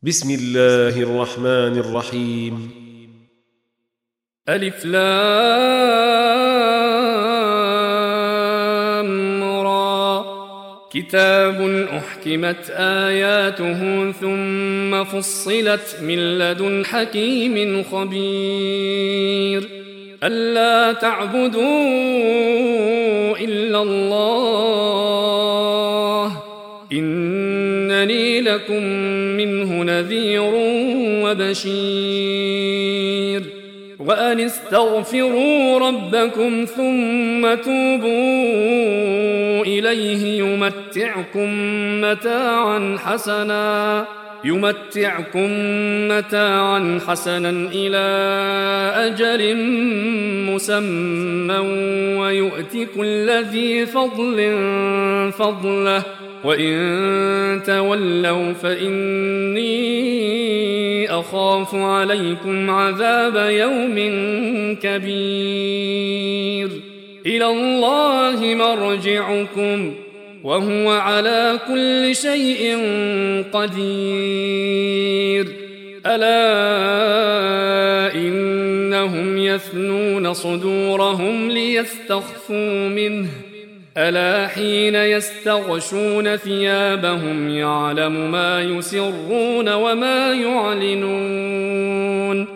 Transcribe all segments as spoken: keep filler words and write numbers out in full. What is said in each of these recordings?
بسم الله الرحمن الرحيم. ألف لام را. كتاب أحكمت آياته ثم فصلت من لدن حكيم خبير. ألا تعبدوا إلا الله إنني لكم منه نذير وبشير. وأن استغفروا ربكم ثم توبوا إليه يمتعكم متاعا حسنا يمتعكم متاعا حسنا إلى أجل مسمى ويؤت كل ذي فضل فضله وإن تولوا فإني أخاف عليكم عذاب يوم كبير. إلى الله مرجعكم وهو على كل شيء قدير. ألا إنهم يثنون صدورهم ليستخفوا منه ألا حين يستغشون ثيابهم يعلم ما يسرون وما يعلنون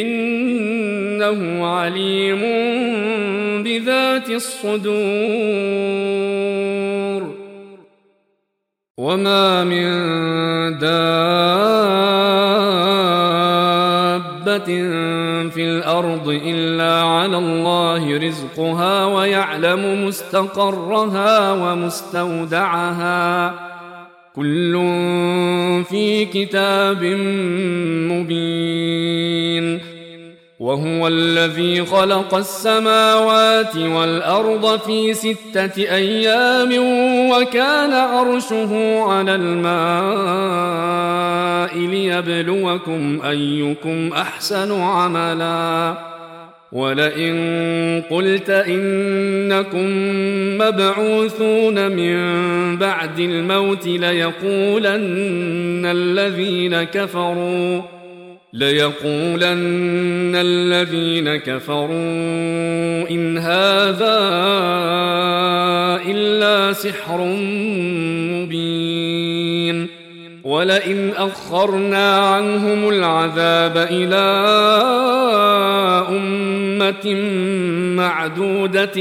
إنه عليم بذات الصدور. وما من دابة في الأرض إلا على الله رزقها ويعلم مستقرها ومستودعها كل في كتاب مبين. وهو الذي خلق السماوات والأرض في ستة أيام وكان عرشه على الماء ليبلوكم أيكم أحسن عملا. ولئن قلت إنكم مبعوثون من بعد الموت ليقولن الذين كفروا ليقولن الذين كفروا إن هذا إلا سحر مبين. ولئن أخرنا عنهم العذاب إلى أمة معدودة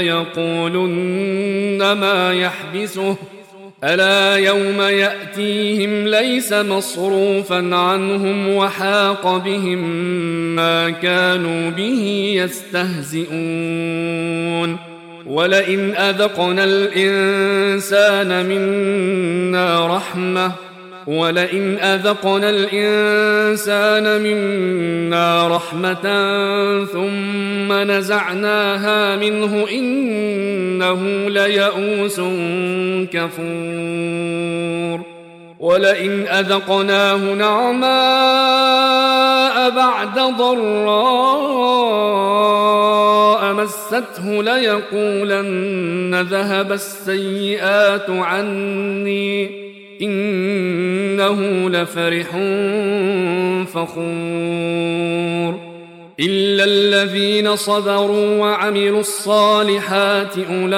ليقولن ما يحبسه ألا يوم يأتيهم ليس مصروفا عنهم وحاق بهم ما كانوا به يستهزئون. ولئن أذقنا الإنسان منا رحمة ولئن أذقنا الإنسان منا رحمة ثم نزعناها منه إنه ليئوس كفور. ولئن أذقناه نعماء بعد ضراء مسته ليقولن ذهب السيئات عني إنه لفرح فخور. إلا الذين صبروا وعملوا الصالحات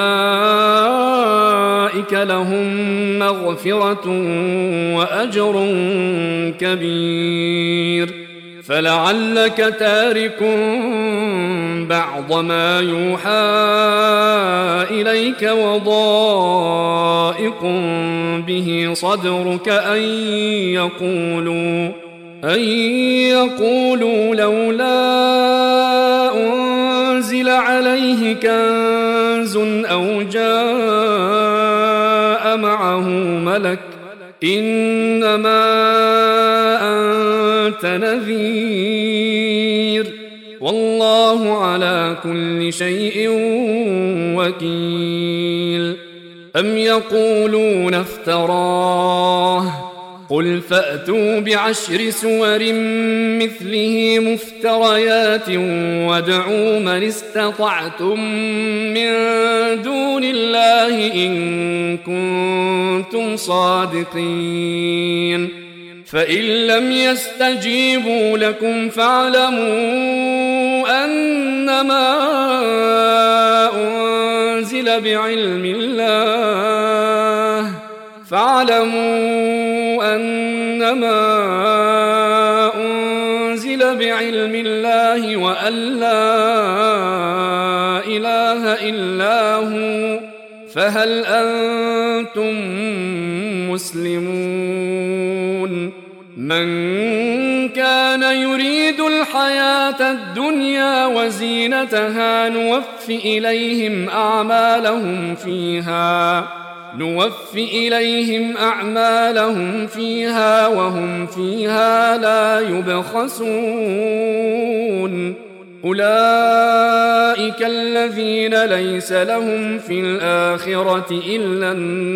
أولئك لهم مغفرة وأجر كبير. فلعلك تارك بعض ما يوحى إليك وضائق به صدرك أن يقولوا أن يقولوا لولا أنزل عليه كنز أو جاء معه ملك إنما أنت نذير والله على كل شيء وكيل. أم يقولون افتراه قل فأتوا بعشر سور مثله مفتريات وادعوا من استطعتم من دون الله إن كنتم صادقين فإن لم يستجيبوا لكم فاعلموا أنما أنزل بعلم الله فاعلموا أنما أنزل بعلم الله وأن لا إله إلا هو فهل أنتم مسلمون؟ من كان يريد الحياة الدنيا وزينتها نوف إليهم أعمالهم فيها نوف إليهم أعمالهم فيها وهم فيها لا يبخسون. أولئك الذين ليس لهم في الآخرة إلا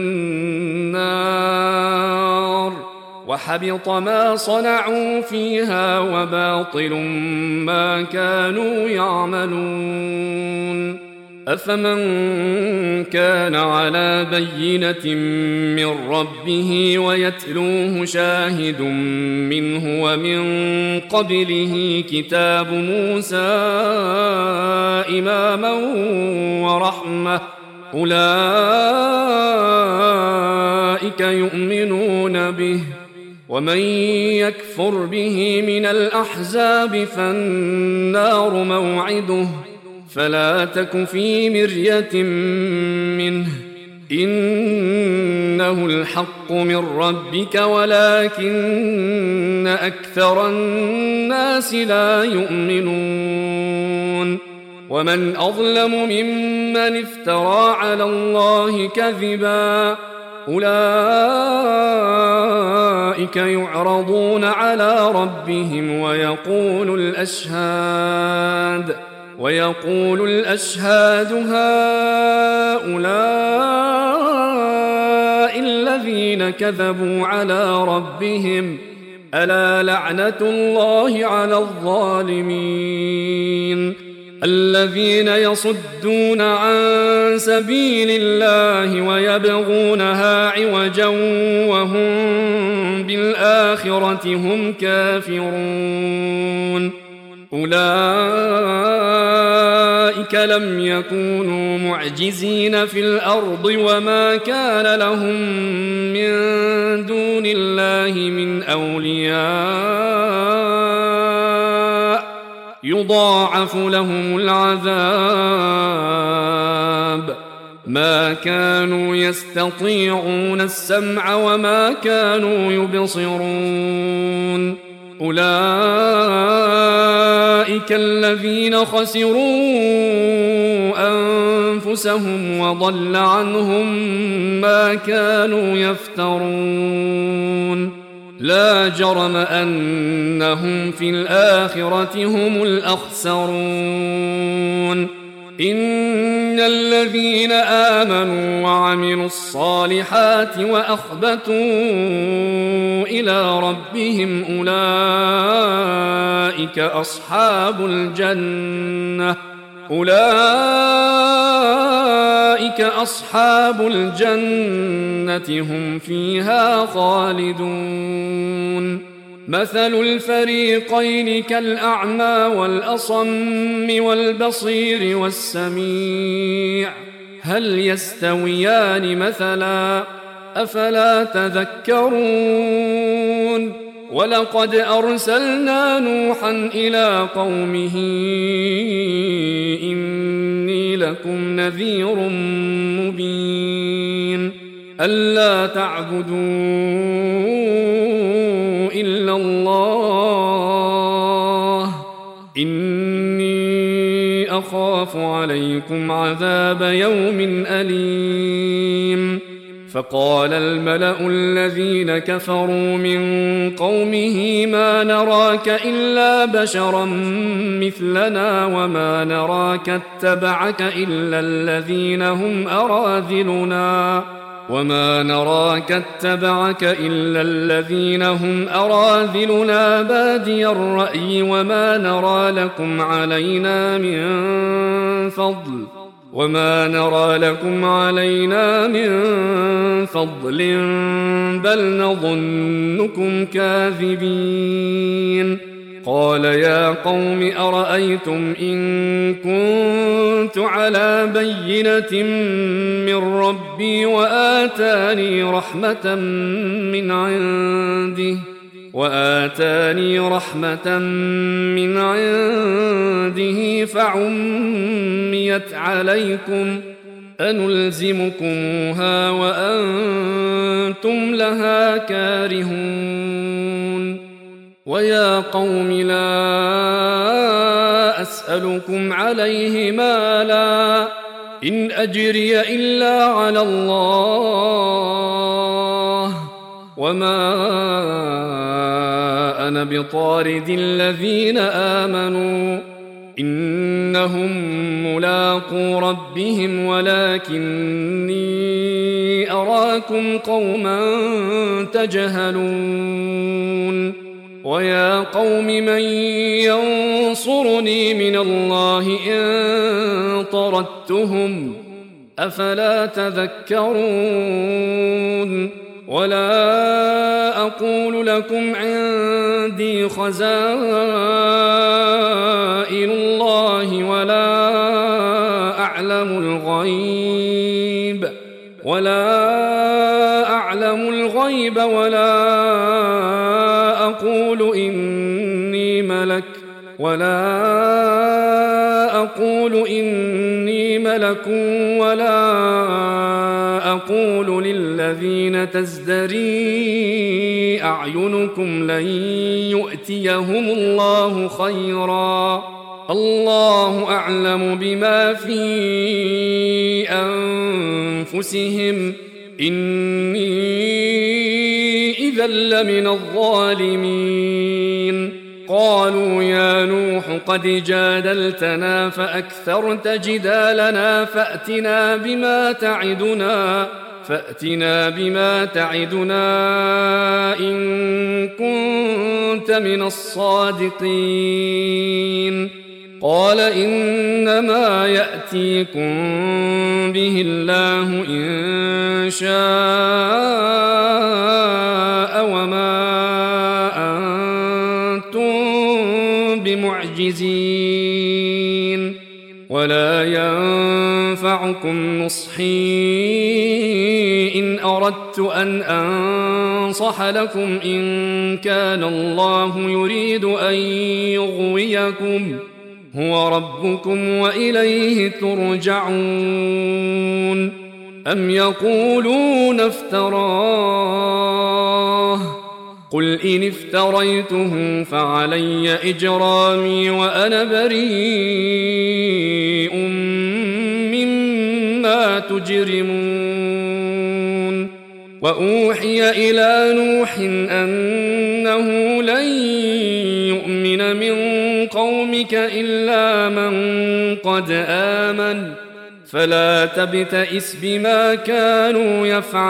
النار وحبط ما صنعوا فيها وباطل ما كانوا يعملون. أفمن كان على بينة من ربه ويتلوه شاهد منه ومن قبله كتاب موسى إماما ورحمة أولئك يؤمنون به ومن يكفر به من الأحزاب فالنار موعده فلا تك في مرية منه إنه الحق من ربك ولكن أكثر الناس لا يؤمنون. ومن أظلم ممن افترى على الله كذبا أولئك يعرضون على ربهم ويقول الأشهاد ويقول الأشهاد هؤلاء الذين كذبوا على ربهم ألا لعنة الله على الظالمين الذين يصدون عن سبيل الله ويبغونها عوجا وهم بالآخرة هم كافرون. أولئك لم يكونوا معجزين في الأرض وما كان لهم من دون الله من أولياء يضاعف لهم العذاب ما كانوا يستطيعون السمع وما كانوا يبصرون. أولئك الذين خسروا أنفسهم وضل عنهم ما كانوا يفترون. لا جرم أنهم في الآخرة هم الأخسرون. إن الذين آمنوا وعملوا الصالحات وأخبتوا إلى ربهم أولئك أصحاب الجنة أولئك أصحاب الجنة هم فيها خالدون. مثل الفريقين كالأعمى والأصم والبصير والسميع هل يستويان مثلا أفلا تذكرون. ولقد أرسلنا نوحا إلى قومه إني لكم نذير مبين ألا تعبدوا إلا الله إني أخاف عليكم عذاب يوم أليم. فقال الملأ الذين كفروا من قومه ما نراك إلا بشرا مثلنا وما نراك اتبعك إلا الذين هم أراذلنا وما نراك اتبعك إلا الذين هم أراذلنا بادي الرأي وما نرى لكم علينا من فضل وما نرى لكم علينا من فضل بل نظنكم كاذبين قال يا قوم أرأيتم إن كنت على بينة من ربي وآتاني رحمة من عنده وآتاني رحمة من عنده فعميت عليكم أنلزمكموها وأنتم لها كارهون ويا قوم لا أسألكم عليه مالا إن أجري إلا على الله وما أنا بطارد الذين آمنوا إنهم ملاقو ربهم ولكني أراكم قوما تجهلون ويا قوم من ينصرني من الله إن طردتهم أفلا تذكرون ولا أقول لكم عندي خزائن الله ولا أعلم الغيب ولا أعلم الغيب ولا أقول إني ملك ولا أقول إني ملك ولا أقول للذين تزدري أعينكم لن يؤتيهم الله خيرا الله أعلم بما في أنفسهم إني إذا لمن الظالمين قالوا يا نوح قد جادلتنا فأكثرت جدالنا فأتنا بما تعدنا فأتنا بما تعدنا إن كنت من الصادقين قال إنما يأتيكم به الله إن شاء وما بمعجزين ولا ينفعكم نصحي إن أردت أن أنصح لكم إن كان الله يريد أن يغويكم هو ربكم وإليه ترجعون أم يقولون افتراه قل إن افتريته فعلي إجرامي وأنا بريء مما تجرمون وأوحي إلى نوح أنه لن يؤمن من قومك إلا من قد آمن فلا تبتئس بما كانوا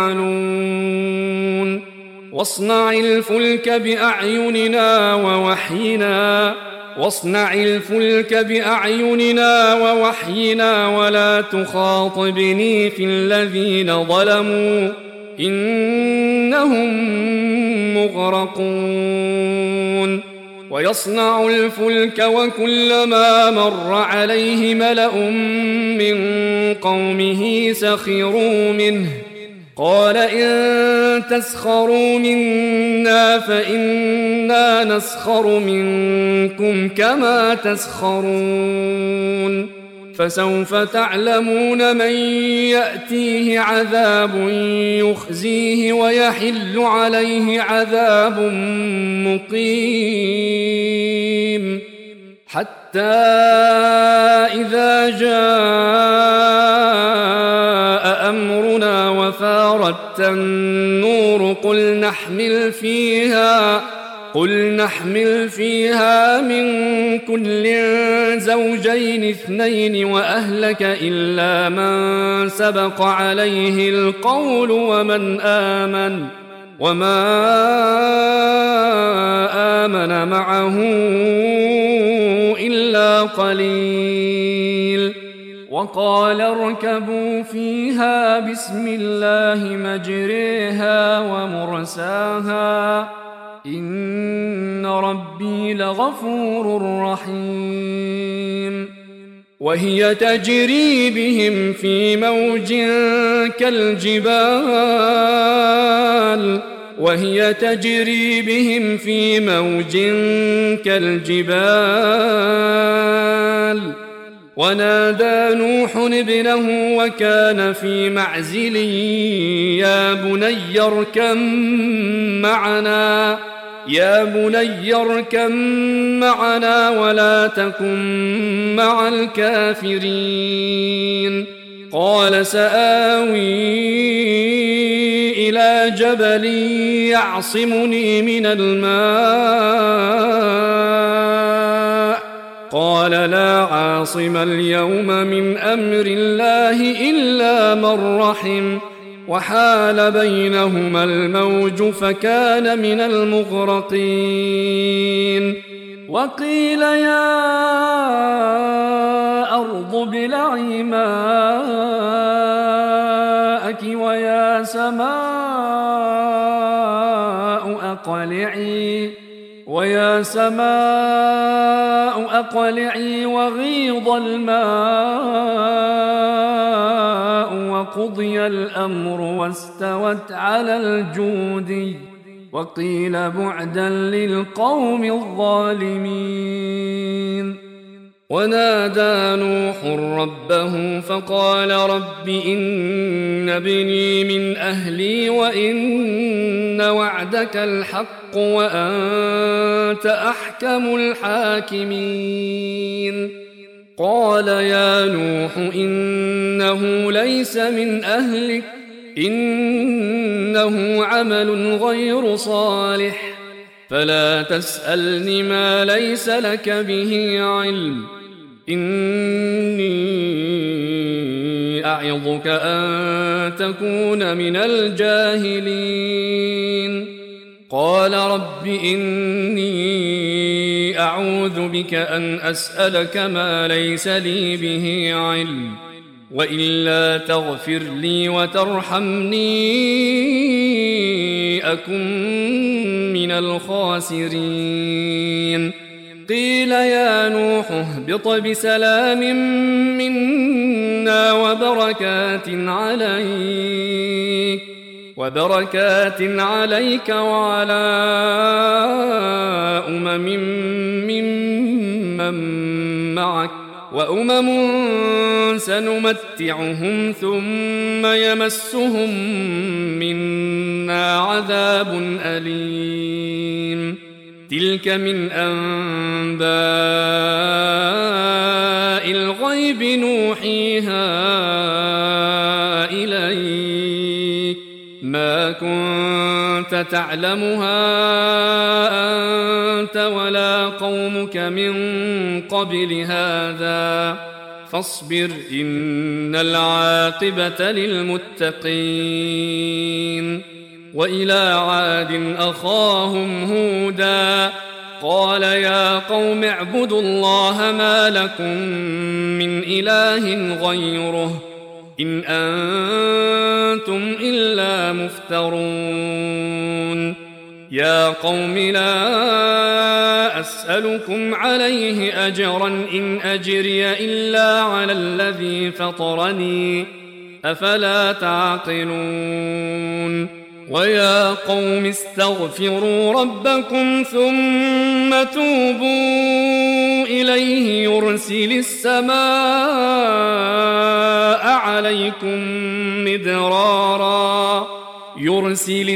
يفعلون واصنع الفلك بأعيننا ووحينا واصنع الفلك بأعيننا ووحينا ولا تخاطبني في الذين ظلموا إنهم مغرقون ويصنع الفلك وكلما مر عليه ملأ من قومه سخروا منه قال إن تسخروا منا فإنا نسخر منكم كما تسخرون فسوف تعلمون من يأتيه عذاب يخزيه ويحل عليه عذاب مقيم حتى إذا جاء أمرنا وفارت النور قل نحمل فيها قل نحمل فيها من كل زوجين اثنين وأهلك إلا من سبق عليه القول ومن آمن وما آمن معه إلا قليل وقال اركبوا فيها بسم الله مجريها ومرساها إن ربي لغفور رحيم وهي تجري بهم في موج كالجبال وهي تجري بهم في موج كالجبال ونادى نوح ابنه وكان في معزل يا بني اركب معنا يا بني اركب معنا ولا تكن مع الكافرين قال سآوي إلى جبل يعصمني من الماء قال لا عاصم اليوم من أمر الله إلا من رحم وحال بينهما الموج فكان من المغرقين وقيل يا أرض ابلعي ماءك ويا سماء أقلعي ويا سماء أقلعي وغيض الماء وقضي الأمر واستوت على الجودي وقيل بعدا للقوم الظالمين ونادى نوح ربه فقال رب إن ابني من أهلي وإن وعدك الحق وأنت أحكم الحاكمين قال يا نوح إنه ليس من أهلك إنه عمل غير صالح فلا تسألني ما ليس لك به علم إني أعظك أن تكون من الجاهلين قال رب إني أعوذ بك أن أسألك ما ليس لي به علم وإلا تغفر لي وترحمني أكن من الخاسرين قيل يا نوح اهبط بسلام منا وبركات عليك وبركات عليك وعلى أمم ممن معك وأمم سنمتعهم ثم يمسهم منا عذاب أليم تلك من أنباء الغيب نوحيها إليك ما كنت تعلمها أنت ولا قومك من قبل هذا فاصبر إن العاقبة للمتقين وإلى عاد أخاهم هودا قال يا قوم اعبدوا الله ما لكم من إله غيره إن أنتم إلا مفترون يا قوم لا أسألكم عليه أجرا إن أجري إلا على الذي فطرني أفلا تعقلون ويا قوم استغفروا ربكم ثم توبوا إليه يرسل السماء عليكم مدرارا يرسل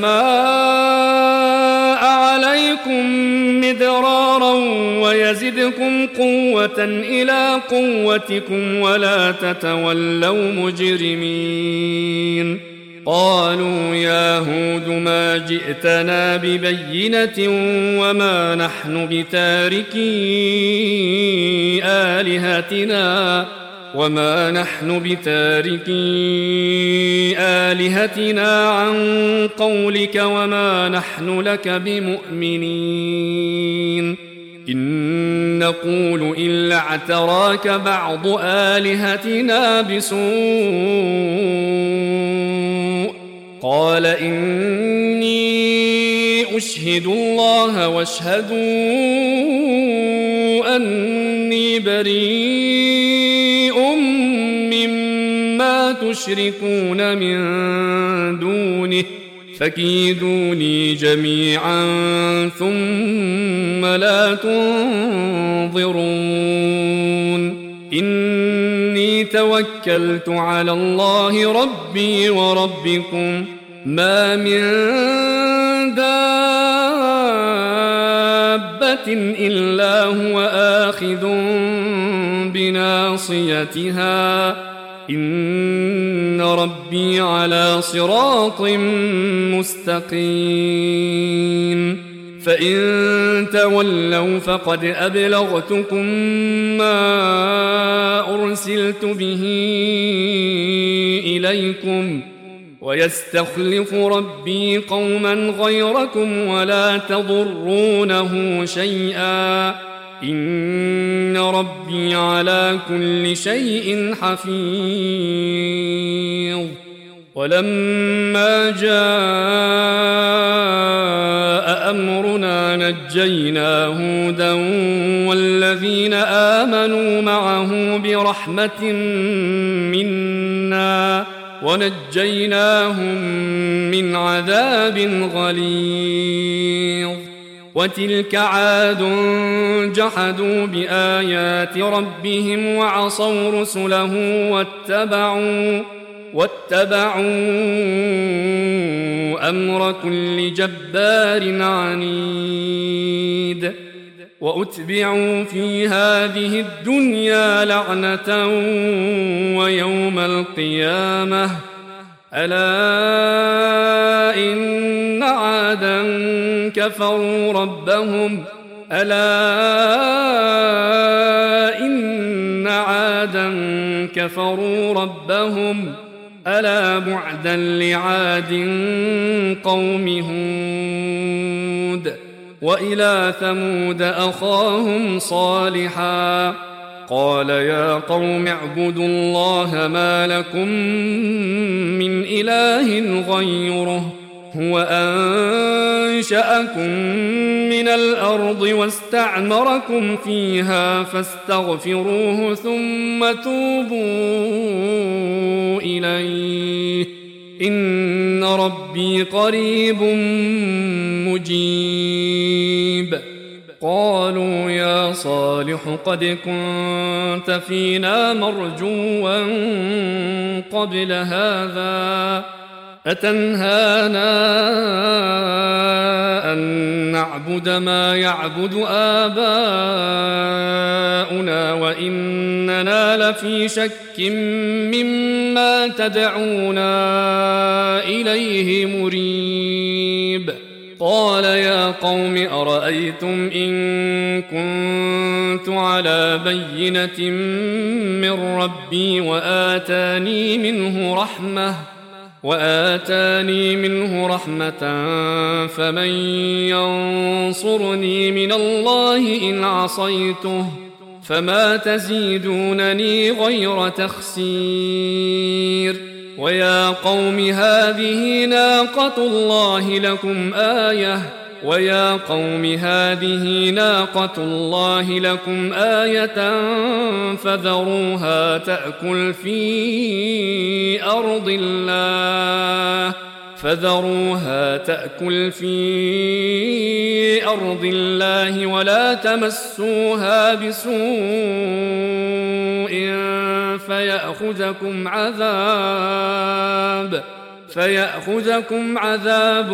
السماء عليكم مدرارا ويزدكم قوة إلى قوتكم ولا تتولوا مجرمين قالوا يا هود ما جئتنا ببينة وما نحن بتاركي آلهتنا وما نحن بتاركي آلهتنا عن قولك وما نحن لك بمؤمنين إن نقول إلا اعتراك بعض آلهتنا بسوء قال إني أشهد الله واشهدوا أني بريء مما تشركون من دونه فكيدوني جميعا ثم لا تنظرون إني توكلت على الله ربي وربكم ما من دابة إلا هو آخذ بناصيتها إن ربي على صراط مستقيم فإن تولوا فقد أبلغتكم ما أرسلت به إليكم ويستخلف ربي قوما غيركم ولا تضرونه شيئا إن ربي على كل شيء حفيظ ولما جاء أمرنا نجينا هودا والذين آمنوا معه برحمة منا ونجيناهم من عذاب غليظ وتلك عاد جحدوا بآيات ربهم وعصوا رسله واتبعوا واتبعوا أمر كل جبار عنيد وأتبعوا في هذه الدنيا لعنة ويوم القيامة ألا إن عادا كفروا ربهم ألا إن عادا كفروا ربهم ألا بعدا لعاد قوم هود وإلى ثمود أخاهم صالحا قال يا قوم اعبدوا الله ما لكم من إله غيره هو أنشأكم من الأرض واستعمركم فيها فاستغفروه ثم توبوا إليه إن ربي قريب مجيب قالوا يا صالح قد كنت فينا مرجوا قبل هذا أتنهانا أن نعبد ما يعبد آباؤنا وإننا لفي شك مما تدعونا إليه مريب قال يا قوم أرأيتم إن كنت على بينة من ربي وآتاني منه رحمة وآتاني منه رحمة فمن ينصرني من الله إن عصيته فما تزيدونني غير تخسير ويا قوم هذه ناقة الله لكم آية ويا قوم هذه ناقة الله لكم آية فذروها تأكل في أرض الله فذروها تأكل في أرض الله ولا تمسوها بسوء فيأخذكم عذاب فيأخذكم عذاب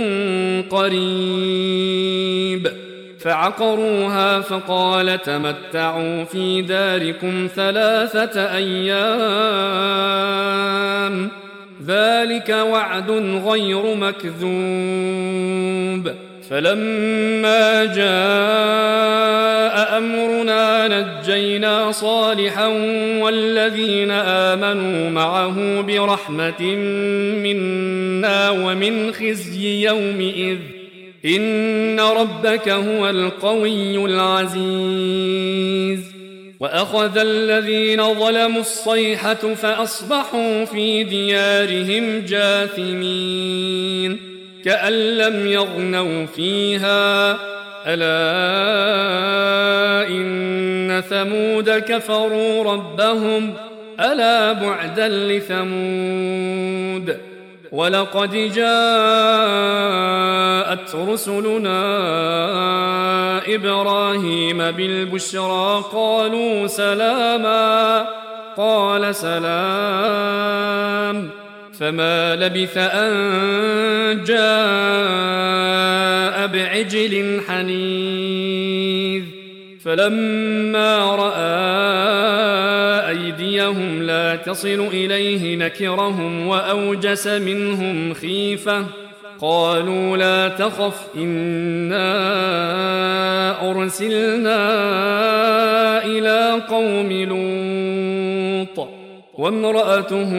قريب فعقروها فقال تمتعوا في داركم ثلاثة أيام ذلك وعد غير مكذوب فلما جاء أمرنا نجينا صالحا والذين آمنوا معه برحمة منا ومن خزي يومئذ إن ربك هو القوي العزيز. وأخذ الذين ظلموا الصيحة فأصبحوا في ديارهم جاثمين كأن لم يغنوا فيها ألا إن ثمود كفروا ربهم ألا بعدا لثمود. ولقد جاءت رسلنا إبراهيم بالبشرى قالوا سلاما قال سلام فما لبث أن جاء بعجل حنيذ. فلما رأى أيديهم لا تصل إليه نكرهم وأوجس منهم خيفة قالوا لا تخف إنا أرسلنا إلى قوم لوط وامرأته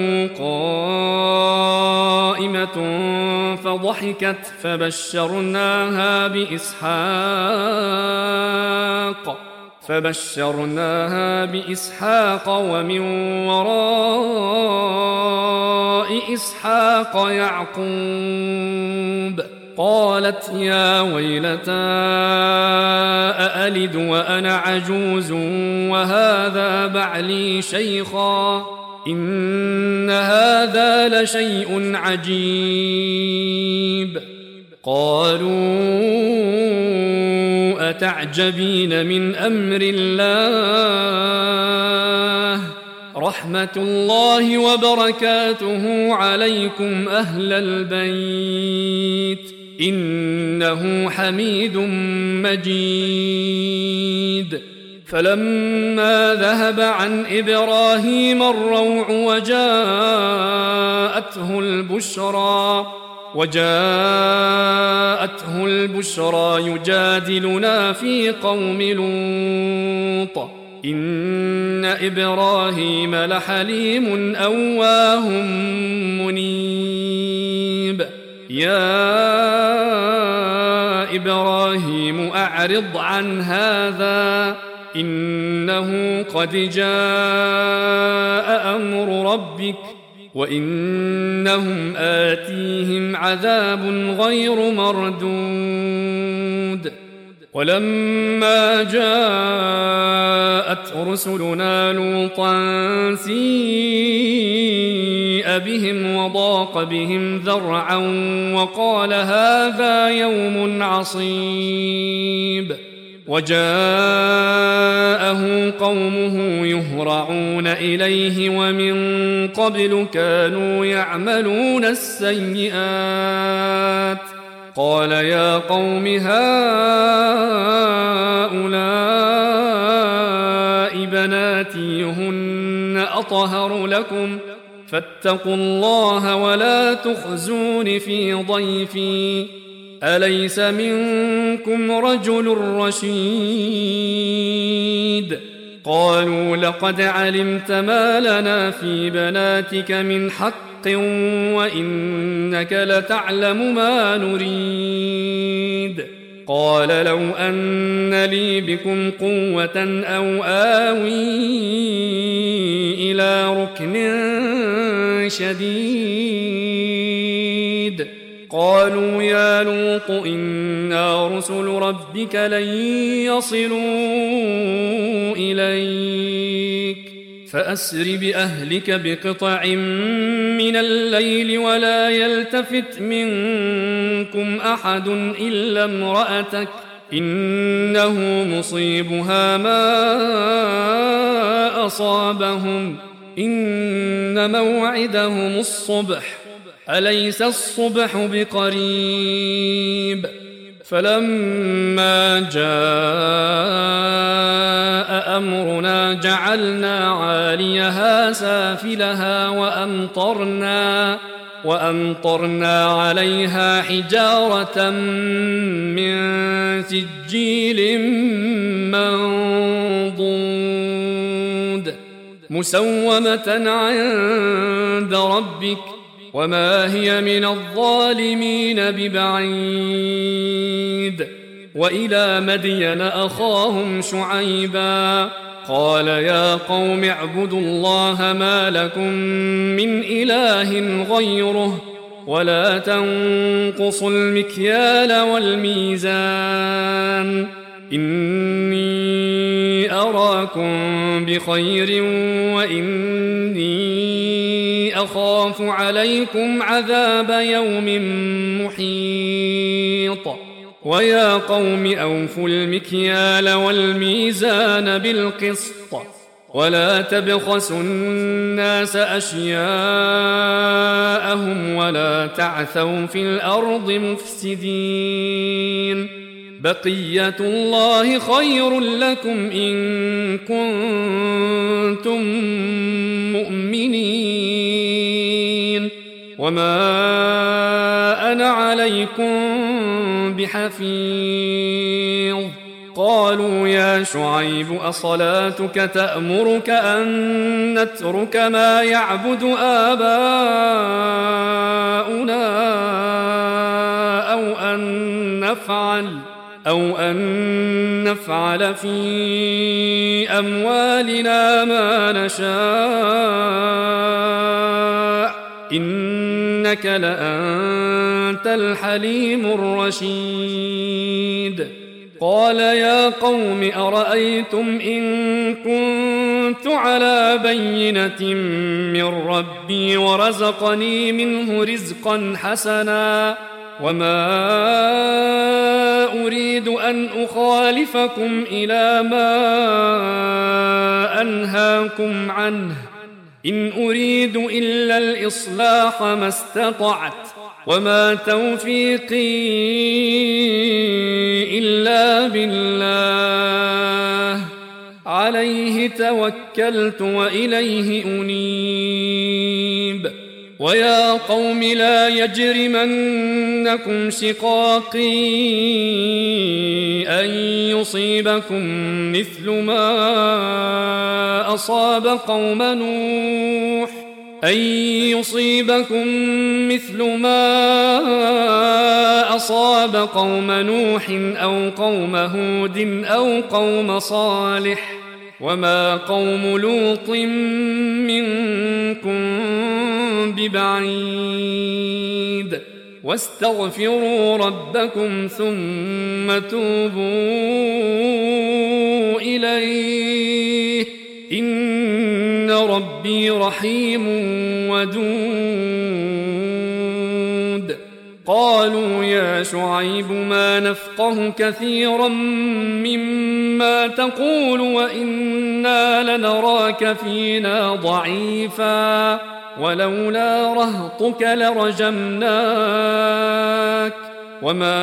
قائمة فضحكت فبشرناها بإسحاق فبشرناها بإسحاق ومن وراء إسحاق يعقوب. قالت يا ويلتى أألد وأنا عجوز وهذا بعلي شيخا إن هذا لشيء عجيب. قالوا أتعجبين من أمر الله رحمة الله وبركاته عليكم أهل البيت إنه حميد مجيد. فلما ذهب عن إبراهيم الروع وجاءته البشرى وجاءته البشرى يجادلنا في قوم لوط إن إبراهيم لحليم أواه منيب. يا إبراهيم أعرض عن هذا إنه قد جاء أمر ربك وإنهم آتيهم عذاب غير مردود. ولما جاءت رسلنا لوطا سيء بهم وضاق بهم ذرعا وقال هذا يوم عصيب. وجاءه قومه يهرعون إليه ومن قبل كانوا يعملون السيئات. قال يا قوم هؤلاء بناتي هن أطهر لكم فاتقوا الله ولا تخزون في ضيفي أليس منكم رجل رشيد. قالوا لقد علمت ما لنا في بناتك من حق وإنك لتعلم ما نريد. قال لو أن لي بكم قوة أو آوي إلى ركن شديد. قالوا يا لوط إنا رسل ربك لن يصلوا إليك فأسر بأهلك بقطع من الليل ولا يلتفت منكم أحد إلا امرأتك إنه مصيبها ما أصابهم إن موعدهم الصبح أليس الصبح بقريب. فلما جاء أمرنا جعلنا عاليها سافلها وأمطرنا وأمطرنا عليها حجارة من سجيل منضود مسومة عند ربك وما هي من الظالمين ببعيد. وإلى مدين أخاهم شعيبا قال يا قوم اعبدوا الله ما لكم من إله غيره ولا تنقصوا المكيال والميزان إني أراكم بخير وإني أخاف عليكم عذاب يوم محيط. ويا قوم أوفوا المكيال والميزان بالقسط ولا تبخسوا الناس أشياءهم ولا تعثوا في الأرض مفسدين. بقية الله خير لكم إن كنتم مؤمنين وما أنا عليكم بحفيظ. قالوا يا شعيب أصلاتك تأمرك أن نترك ما يعبد آباؤنا أو أن نفعل أو أن نفعل في أموالنا ما نشاء إنك لأنت الحليم الرشيد. قال يا قوم أرأيتم إن كنت على بينة من ربي ورزقني منه رزقا حسنا وما أريد أن أخالفكم إلى ما أنهاكم عنه إن أريد إلا الإصلاح ما استطعت وما توفيقي إلا بالله عليه توكلت وإليه أنيب. ويا قوم لا يجرمنكم شقاقي أن يصيبكم مثل ما أصاب قوم نوح أن يصيبكم مثل ما أصاب قوم نوح أو قوم هود أو قوم صالح وما قوم لوط منكم ببعيد. واستغفروا ربكم ثم توبوا إليه إن ربي رحيم ودود. قالوا يا شعيب ما نفقه كثيرا مما تقول وإنا لنراك فينا ضعيفا ولولا رهطك لرجمناك وما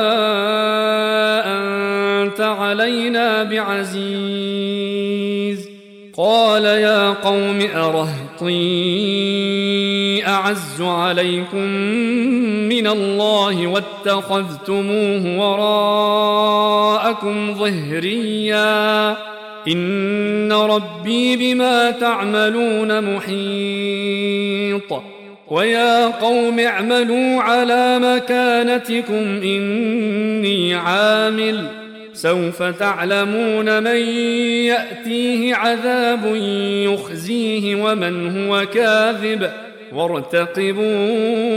أنت علينا بعزيز. قال يا قوم أرهطي أعز عليكم من الله واتخذتموه وراءكم ظهريا إن ربي بما تعملون محيط. ويا قوم اعملوا على مكانتكم إني عامل سوف تعلمون من يأتيه عذاب يخزيه ومن هو كاذب وارتقبوا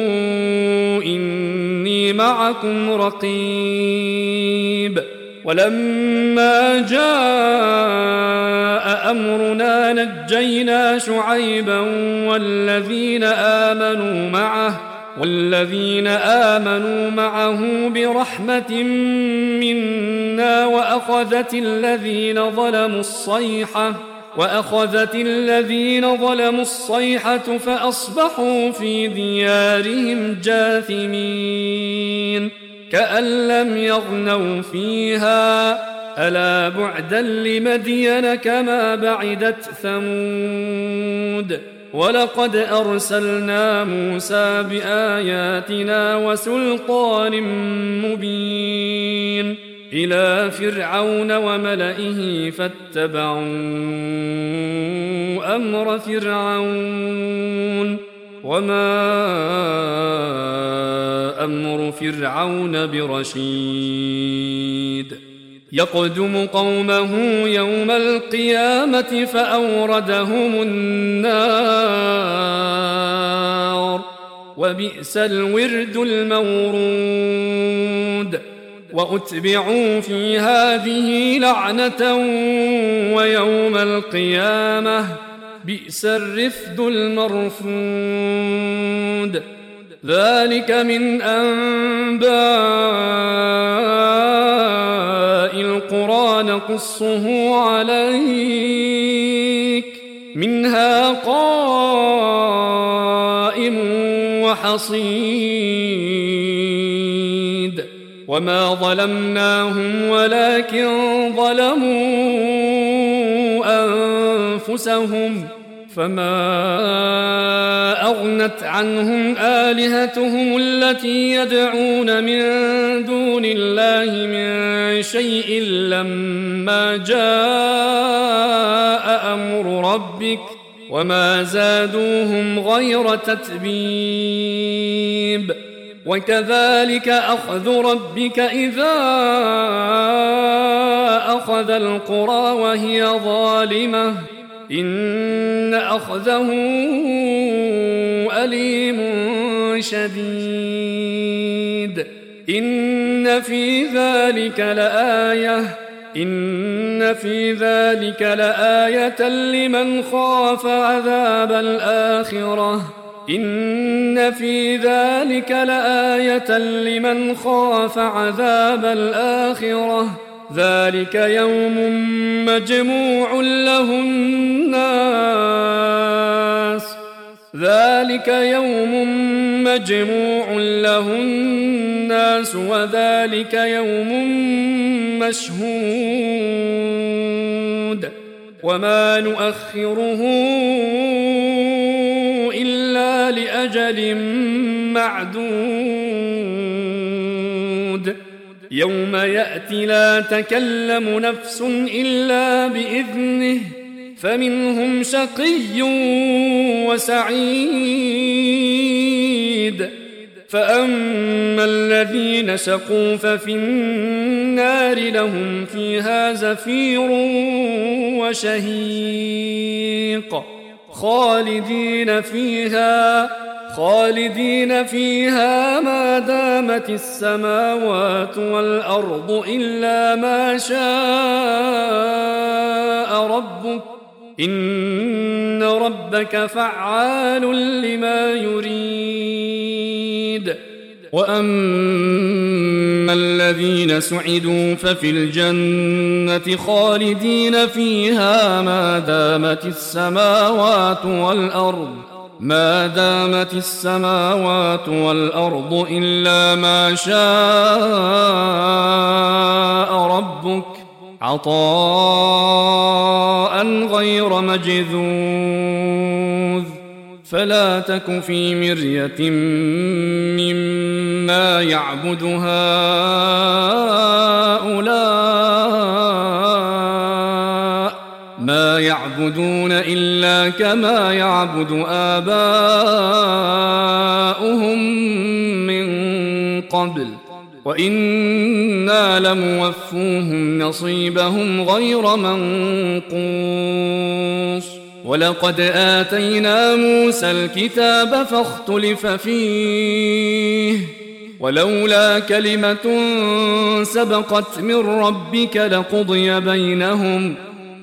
إني معكم رقيب. ولما جاء أمرنا نجينا شعيبا والذين آمنوا معه والذين آمنوا معه برحمة منا وأخذت الذين ظلموا الصيحة وأخذت الذين ظلموا الصيحة فأصبحوا في ديارهم جاثمين كأن لم يغنوا فيها ألا بعدا لمدين كما بعدت ثمود. ولقد أرسلنا موسى بآياتنا وسلطان مبين إلى فرعون وملئه فاتبعوا أمر فرعون وما أمر فرعون برشيد يقدم قومه يوم القيامة فأوردهم النار وبئس الورد المورود وأتبعوا في هذه لعنة ويوم القيامة بئس الرفد المرفود ذلك من أنباء القرى نقصه عليك منها قائم وحصيد وما ظلمناهم ولكن ظلموا أنفسهم فما أغنت عنهم آلهتهم التي يدعون من دون الله من شيء لما جاء أمر ربك وما زادوهم غير تتبيب وكذلك أخذ ربك إذا أخذ القرى وهي ظالمة إن أخذه أليم شديد إن في ذلك لآية إن في ذلك لآية لمن خاف عذاب الآخرة إن في ذلك لآية لمن خاف عذاب الآخرة ذلك يوم مجموع له الناس ذلك يوم مجموع له الناس وذلك يوم مشهود وما نؤخره إلا لأجل معدود يوم يأتي لا تكلم نفس إلا بإذنه فمنهم شقي وسعيد فأما الذين شقوا ففي النار لهم فيها زفير وشهيق خالدين فيها خالدين فيها ما دامت السماوات والأرض إلا ما شاء ربك إن ربك فعال لما يريد وأما الذين سعدوا ففي الجنة خالدين فيها ما دامت السماوات والأرض ما دامت السماوات والأرض إلا ما شاء ربك عطاء غير مجذوذ فلا تك في مرية مما يعبد هؤلاء ما يعبدون إلا كما يعبد آباؤهم من قبل وإنا لموفوهم نصيبهم غير منقوص ولقد آتينا موسى الكتاب فاختلف فيه ولولا كلمة سبقت من ربك لقضي بينهم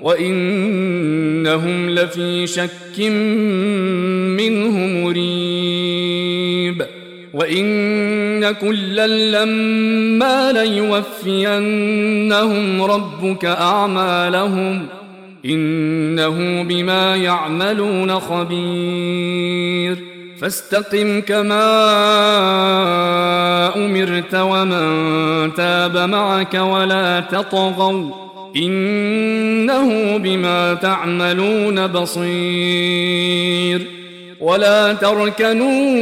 وإنهم لفي شك منه مريب وإن كلا لما ليوفينهم ربك أعمالهم إنه بما يعملون خبير فاستقم كما أمرت ومن تاب معك ولا تطغوا إنه بما تعملون بصير ولا تركنوا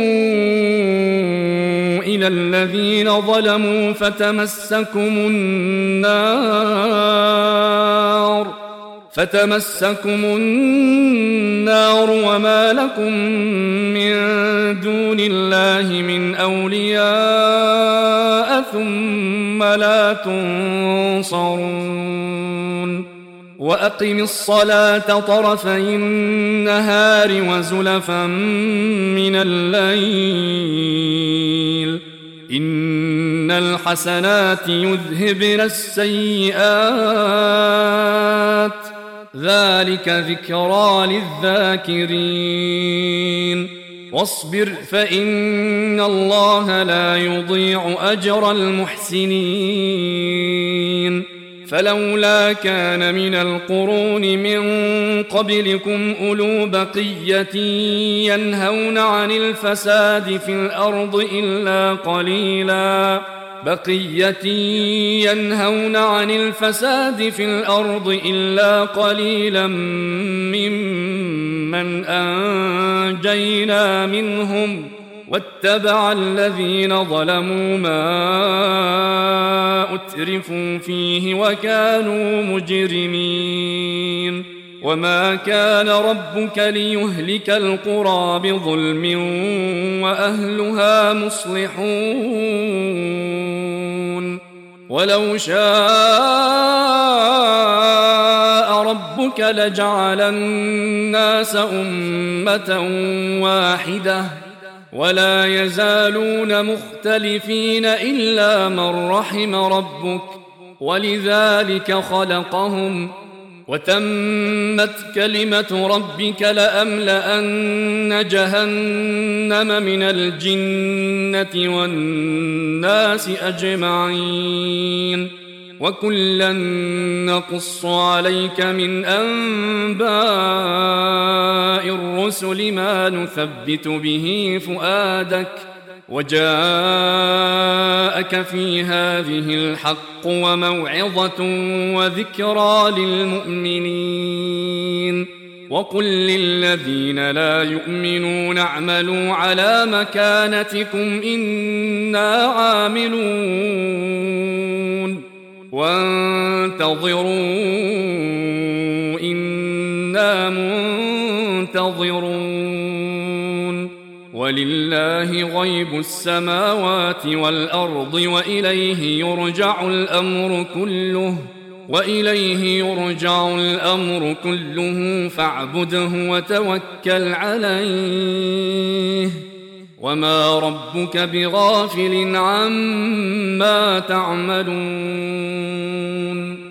إلى الذين ظلموا فتمسكم النار فتمسكم النار وما لكم من دون الله من أولياء ثم لا تنصرون وأقم الصلاة طرفي النهار وزلفا من الليل إن الحسنات يذهبن السيئات ذلك ذكرى للذاكرين واصبر فإن الله لا يضيع أجر المحسنين فلولا كان من القرون من قبلكم أولو بقية ينهون عن الفساد في الأرض إلا قليلا بقية ينهون عن الفساد في الأرض إلا قليلا ممن أنجينا منهم واتبع الذين ظلموا ما أترفوا فيه وكانوا مجرمين وما كان ربك ليهلك القرى بظلم وأهلها مصلحون ولو شاء ربك لجعل الناس أمة واحدة ولا يزالون مختلفين إلا من رحم ربك ولذلك خلقهم وتمت كلمة ربك لأملأن جهنم من الجنة والناس أجمعين وكلا نقص عليك من أنباء الرسل ما نثبت به فؤادك وجاءك في هذه الحق وموعظة وذكرى للمؤمنين وقل للذين لا يؤمنون اعملوا على مكانتكم إنا عاملون وانتظروا إنا منتظرون ولله غيب السماوات والأرض وإليه يرجع الأمر كله وإليه يرجع الأمر كله فاعبده وتوكل عليه وما ربك بغافل عما تعملون